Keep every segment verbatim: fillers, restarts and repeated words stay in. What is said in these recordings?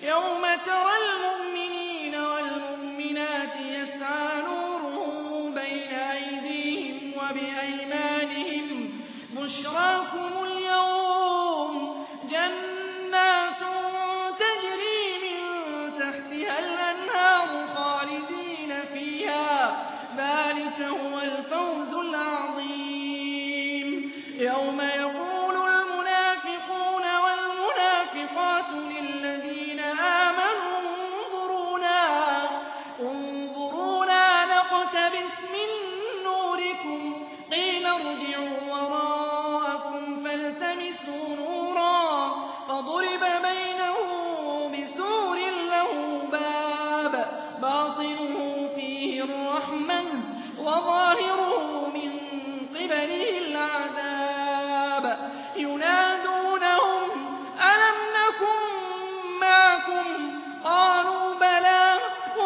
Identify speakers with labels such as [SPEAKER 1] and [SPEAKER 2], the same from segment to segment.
[SPEAKER 1] يوم ترى المؤمنين والمؤمنات يسعى نورهم بين أيديهم وبأيمانهم بشراكم اليوم جنات تجري من تحتها الأنهار خالدين فيها ذلك هو الفوز العظيم يوم يقول المنافقون والمنافقات للذين آمنوا انظرونا انظرونا نقتبس من نوركم قيل ارجعوا وراءكم فالتمسوا نورا فضرب بينه بسور له باب باطنه فيه الرحمة وظاهره من قبله العذاب ينادونهم ألم نكن معكم قالوا بلى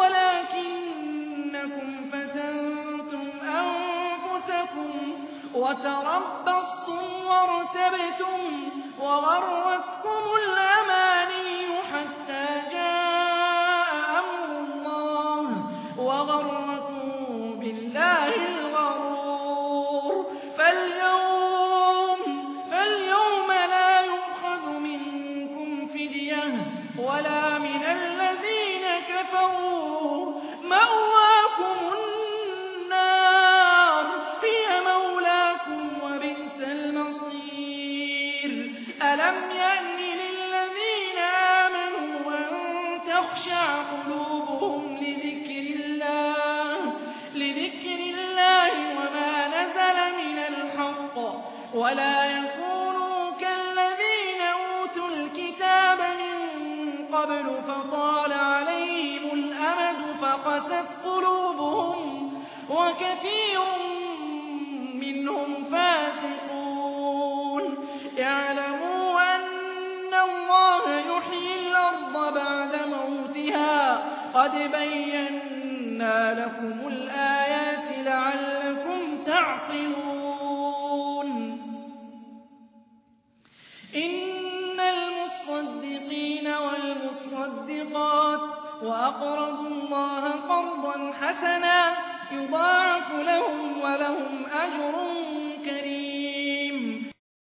[SPEAKER 1] ولكنكم فتنتم أنفسكم وتربصتم وارتبتم وغرتكم الأماني حتى جاء أمر الله وغركم بالله الغرور فاليوم, فاليوم لا يؤخذ منكم فدية ولا من الذين كفروا مأواكم النار هي مولاكم وبئس المصير ألم يأن للذين آمنوا أن تخشع قلوبهم لذكر الله لذكر الله وما نزل من الحق ولا يكونوا كالذين أوتوا الكتاب من قبل فطال عليهم الأمد فقست قلوبهم وكثير منهم فاسقون اعلموا أن الله يحيي الأرض بعد موتها قد بينا لكم الآيات لعلكم تعقلون إن المصدقين والمصدقات وأقرضوا الله قرضا حسنا يضاعف لهم ولهم أجر كريم